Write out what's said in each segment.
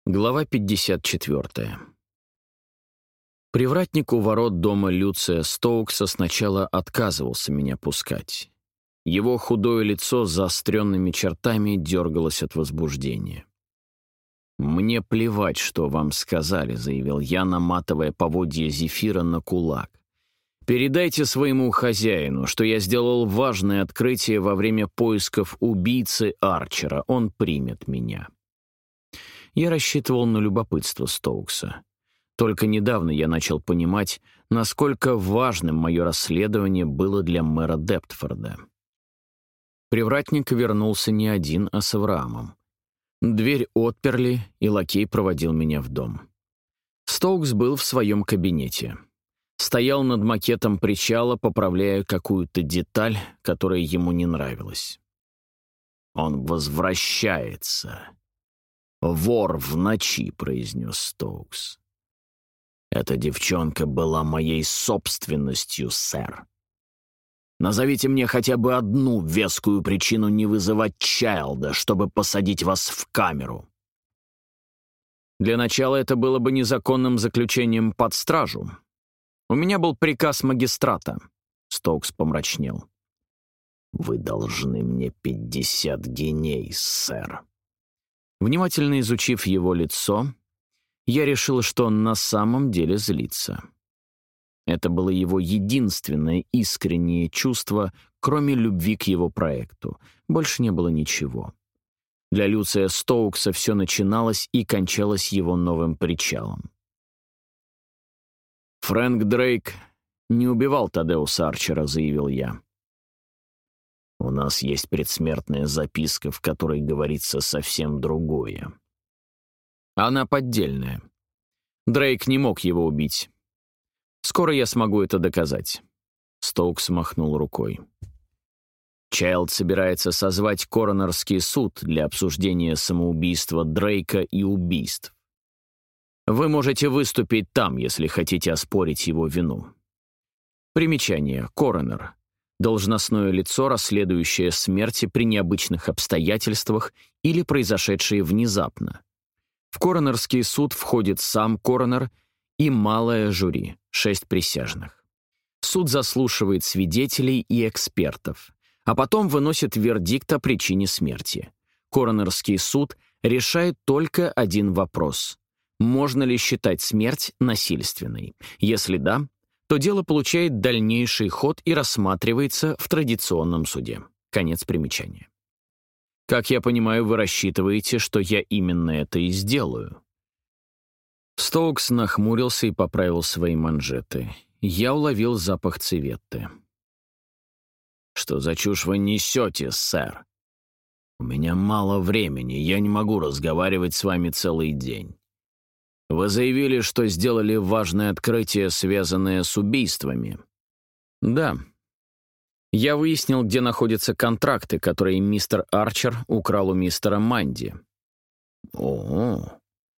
Глава 54. Привратник у ворот дома Люция Стоукса сначала отказывался меня пускать. Его худое лицо с заостренными чертами дергалось от возбуждения. «Мне плевать, что вам сказали», — заявил я, наматывая поводья Зефира на кулак. «Передайте своему хозяину, что я сделал важное открытие во время поисков убийцы Арчера. Он примет меня». Я рассчитывал на любопытство Стоукса. Только недавно я начал понимать, насколько важным мое расследование было для мэра Дептфорда. Привратник вернулся не один, а с Авраамом. Дверь отперли, и лакей проводил меня в дом. Стоукс был в своем кабинете. Стоял над макетом причала, поправляя какую-то деталь, которая ему не нравилась. «Он возвращается. «Вор в ночи», — произнес Стоукс. «Эта девчонка была моей собственностью, сэр. Назовите мне хотя бы одну вескую причину не вызывать Чайлда, чтобы посадить вас в камеру». «Для начала это было бы незаконным заключением под стражу. У меня был приказ магистрата», — Стоукс помрачнел. «Вы должны мне 50 гиней, сэр». Внимательно изучив его лицо, я решил, что он на самом деле злится. Это было его единственное искреннее чувство, кроме любви к его проекту. Больше не было ничего. Для Люция Стоукса все начиналось и кончалось его новым причалом. «Фрэнк Дрейк не убивал Тадеуса Арчера», — заявил я. «У нас есть предсмертная записка, в которой говорится совсем другое». «Она поддельная. Дрейк не мог его убить. Скоро я смогу это доказать». Стоукс махнул рукой. «Чайлд собирается созвать коронерский суд для обсуждения самоубийства Дрейка и убийств. Вы можете выступить там, если хотите оспорить его вину». Примечание. Коронер. Должностное лицо, расследующее смерти при необычных обстоятельствах или произошедшие внезапно. В коронерский суд входит сам коронер и малое жюри, 6 присяжных. Суд заслушивает свидетелей и экспертов, а потом выносит вердикт о причине смерти. Коронерский суд решает только один вопрос: можно ли считать смерть насильственной? Если да, то дело получает дальнейший ход и рассматривается в традиционном суде. Конец примечания. Как я понимаю, вы рассчитываете, что я именно это и сделаю. Стоукс нахмурился и поправил свои манжеты. Я уловил запах цветы. «Что за чушь вы несете, сэр? У меня мало времени, я не могу разговаривать с вами целый день. Вы заявили, что сделали важное открытие, связанное с убийствами». «Да. Я выяснил, где находятся контракты, которые мистер Арчер украл у мистера Манди». «О,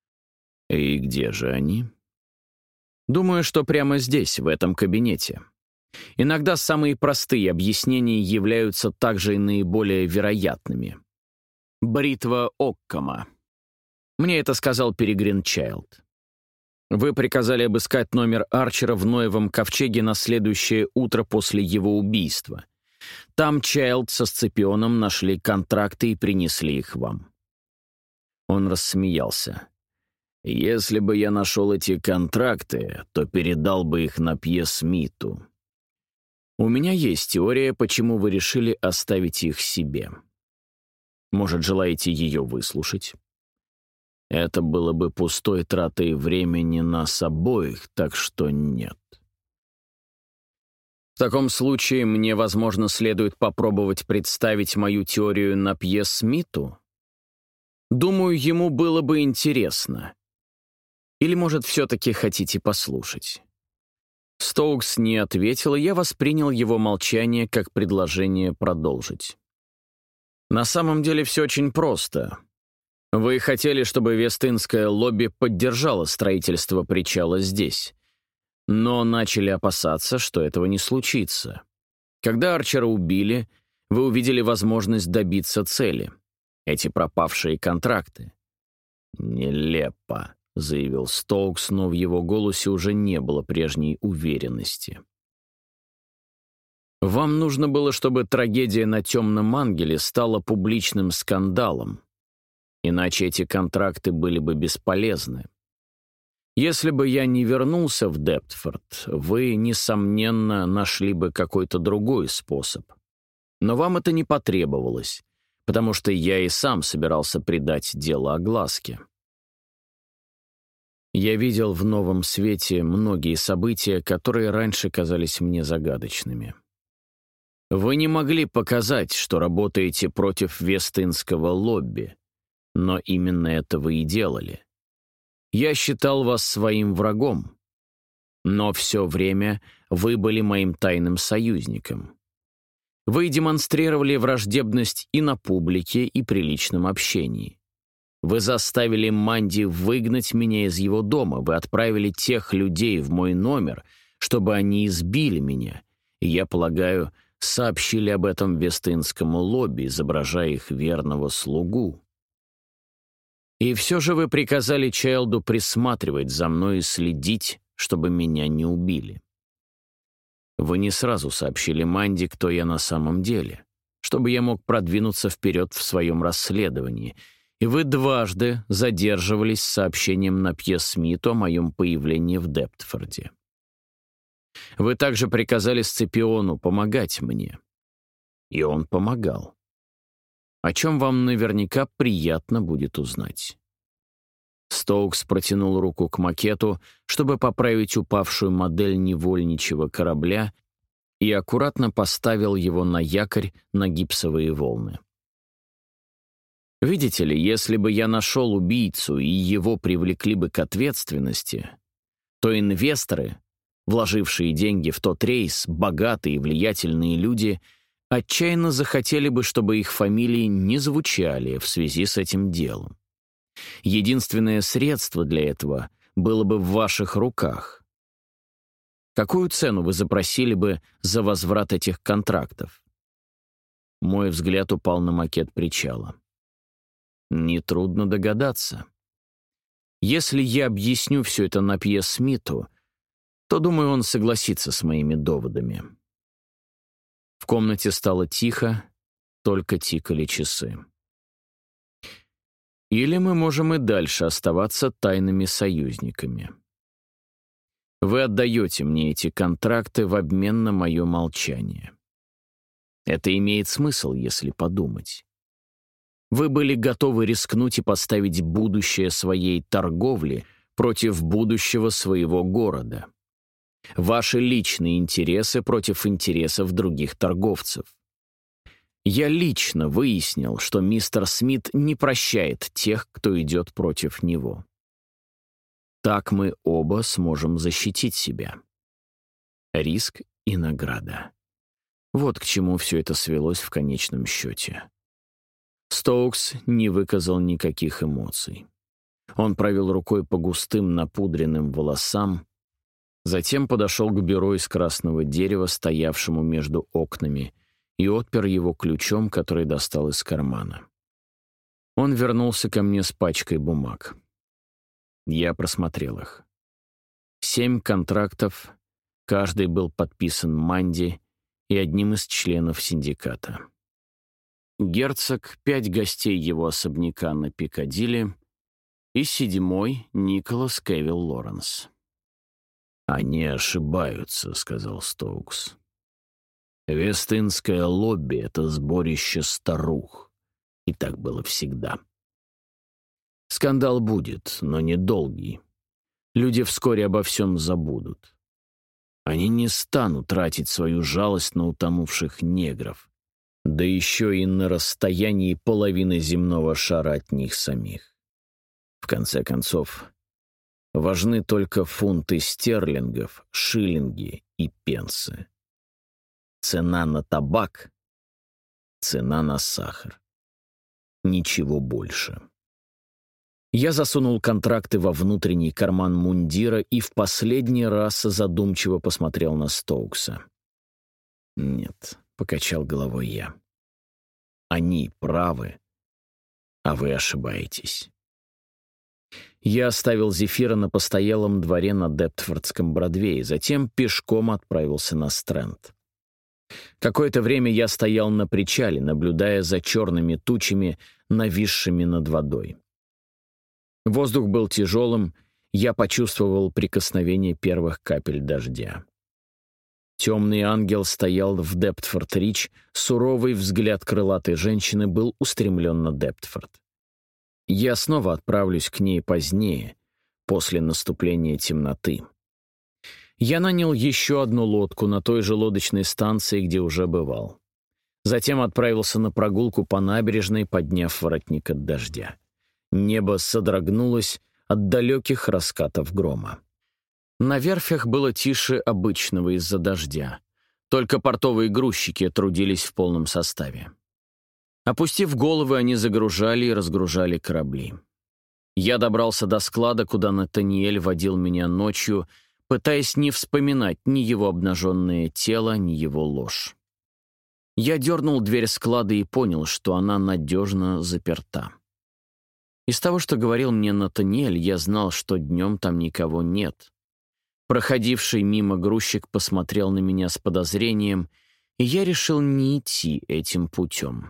и где же они?» «Думаю, что прямо здесь, в этом кабинете. Иногда самые простые объяснения являются также и наиболее вероятными. Бритва Оккама. Мне это сказал Перегрин Чайлд. Вы приказали обыскать номер Арчера в Ноевом ковчеге на следующее утро после его убийства. Там Чайлд со Сципионом нашли контракты и принесли их вам». Он рассмеялся. «Если бы я нашел эти контракты, то передал бы их Напье Смиту. У меня есть теория, почему вы решили оставить их себе. Может, желаете ее выслушать? Это было бы пустой тратой времени нас обоих, так что нет. В таком случае мне, возможно, следует попробовать представить мою теорию Напье Смиту. Думаю, ему было бы интересно. Или, может, все-таки хотите послушать?» Стоукс не ответил, и я воспринял его молчание как предложение продолжить. «На самом деле все очень просто. Вы хотели, чтобы Вест-Индское лобби поддержало строительство причала здесь, но начали опасаться, что этого не случится. Когда Арчера убили, вы увидели возможность добиться цели — эти пропавшие контракты. «Нелепо», — заявил Стоукс, но в его голосе уже не было прежней уверенности. «Вам нужно было, чтобы трагедия на Темном Ангеле стала публичным скандалом, иначе эти контракты были бы бесполезны. Если бы я не вернулся в Дептфорд, вы, несомненно, нашли бы какой-то другой способ. Но вам это не потребовалось, потому что я и сам собирался придать дело огласке. Я видел в новом свете многие события, которые раньше казались мне загадочными. Вы не могли показать, что работаете против Вестинского лобби, но именно это вы и делали. Я считал вас своим врагом, но все время вы были моим тайным союзником. Вы демонстрировали враждебность и на публике, и при личном общении. Вы заставили Манди выгнать меня из его дома, вы отправили тех людей в мой номер, чтобы они избили меня, и, я полагаю, сообщили об этом Вестинскому лобби, изображая их верного слугу. И все же вы приказали Чайлду присматривать за мной и следить, чтобы меня не убили. Вы не сразу сообщили Манди, кто я на самом деле, чтобы я мог продвинуться вперед в своем расследовании, и вы дважды задерживались с сообщением на Пье Смиту о моем появлении в Дептфорде. Вы также приказали Сципиону помогать мне, и он помогал. О чем вам наверняка приятно будет узнать. Стоукс протянул руку к макету, чтобы поправить упавшую модель невольничьего корабля, и аккуратно поставил его на якорь на гипсовые волны. Видите ли, если бы я нашел убийцу и его привлекли бы к ответственности, то инвесторы, вложившие деньги в тот рейс, богатые и влиятельные люди, отчаянно захотели бы, чтобы их фамилии не звучали в связи с этим делом. Единственное средство для этого было бы в ваших руках. Какую цену вы запросили бы за возврат этих контрактов? Мой взгляд упал на макет причала. Нетрудно догадаться. Если я объясню все это на Пье Смиту, то, думаю, он согласится с моими доводами. В комнате стало тихо, только тикали часы. Или мы можем и дальше оставаться тайными союзниками. Вы отдаете мне эти контракты в обмен на мое молчание. Это имеет смысл, если подумать. Вы были готовы рискнуть и поставить будущее своей торговли против будущего своего города. Ваши личные интересы против интересов других торговцев. Я лично выяснил, что мистер Смит не прощает тех, кто идет против него. Так мы оба сможем защитить себя. Риск и награда. Вот к чему все это свелось в конечном счете. Стоукс не выказал никаких эмоций. Он провел рукой по густым напудренным волосам, затем подошел к бюро из красного дерева, стоявшему между окнами, и отпер его ключом, который достал из кармана. Он вернулся ко мне с пачкой бумаг. Я просмотрел их. 7 контрактов, каждый был подписан Манди и одним из членов синдиката. Герцог, 5 гостей его особняка на Пикадилли и 7-й Николас Кевилл Лоренс. «Они ошибаются», — сказал Стоукс. «Вестинское лобби — это сборище старух, и так было всегда. Скандал будет, но недолгий. Люди вскоре обо всем забудут. Они не станут тратить свою жалость на утонувших негров, да еще и на расстоянии половины земного шара от них самих. В конце концов, важны только фунты стерлингов, шиллинги и пенсы. Цена на табак, цена на сахар. Ничего больше». Я засунул контракты во внутренний карман мундира и в последний раз задумчиво посмотрел на Стоукса. «Нет», — покачал головой я. «Они правы, а вы ошибаетесь. Я оставил Зефира на постоялом дворе на Дептфордском Бродвее, затем пешком отправился на Стрэнд. Какое-то время я стоял на причале, наблюдая за черными тучами, нависшими над водой. Воздух был тяжелым, я почувствовал прикосновение первых капель дождя. Темный ангел стоял в Дептфорд-Рич, суровый взгляд крылатой женщины был устремлен на Дептфорд. Я снова отправлюсь к ней позднее, после наступления темноты. Я нанял еще одну лодку на той же лодочной станции, где уже бывал. Затем отправился на прогулку по набережной, подняв воротник от дождя. Небо содрогнулось от далеких раскатов грома. На верфях было тише обычного из-за дождя. Только портовые грузчики трудились в полном составе. Опустив головы, они загружали и разгружали корабли. Я добрался до склада, куда Натаниэль водил меня ночью, пытаясь не вспоминать ни его обнаженное тело, ни его ложь. Я дернул дверь склада и понял, что она надежно заперта. Из того, что говорил мне Натаниэль, я знал, что днем там никого нет. Проходивший мимо грузчик посмотрел на меня с подозрением, и я решил не идти этим путем.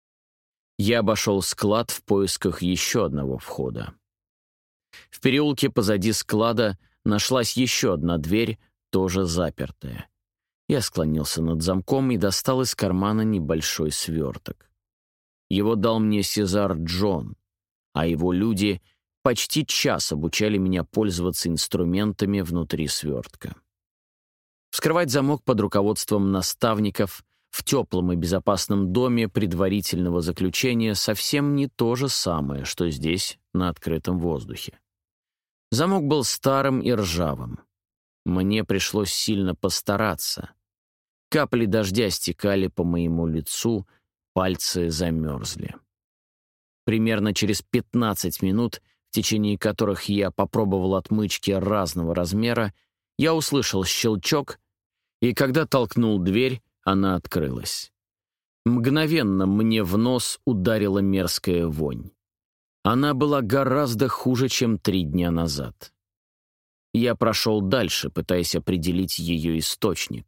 Я обошел склад в поисках еще одного входа. В переулке позади склада нашлась еще одна дверь, тоже запертая. Я склонился над замком и достал из кармана небольшой сверток. Его дал мне Сезар Джон, а его люди почти час обучали меня пользоваться инструментами внутри свертка. Вскрывать замок под руководством наставников в теплом и безопасном доме предварительного заключения совсем не то же самое, что здесь, на открытом воздухе. Замок был старым и ржавым. Мне пришлось сильно постараться. Капли дождя стекали по моему лицу, пальцы замерзли. Примерно через 15 минут, в течение которых я попробовал отмычки разного размера, я услышал щелчок, и когда толкнул дверь, она открылась. Мгновенно мне в нос ударила мерзкая вонь. Она была гораздо хуже, чем 3 дня назад. Я прошел дальше, пытаясь определить ее источник.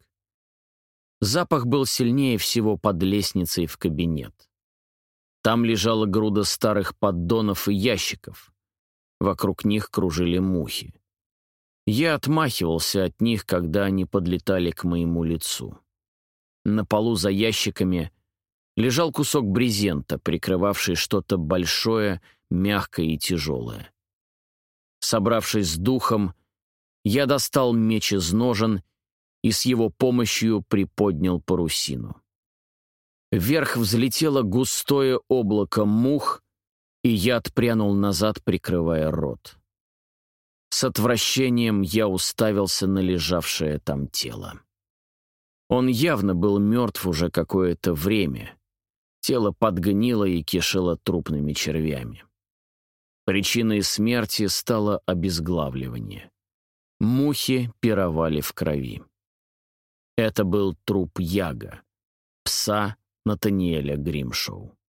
Запах был сильнее всего под лестницей в кабинет. Там лежала груда старых поддонов и ящиков. Вокруг них кружили мухи. Я отмахивался от них, когда они подлетали к моему лицу. На полу за ящиками лежал кусок брезента, прикрывавший что-то большое, мягкое и тяжелое. Собравшись с духом, я достал меч из ножен и с его помощью приподнял парусину. Вверх взлетело густое облако мух, и я отпрянул назад, прикрывая рот. С отвращением я уставился на лежавшее там тело. Он явно был мертв уже какое-то время. Тело подгнило и кишело трупными червями. Причиной смерти стало обезглавливание. Мухи пировали в крови. Это был труп Яга, пса Натаниэля Гримшоу.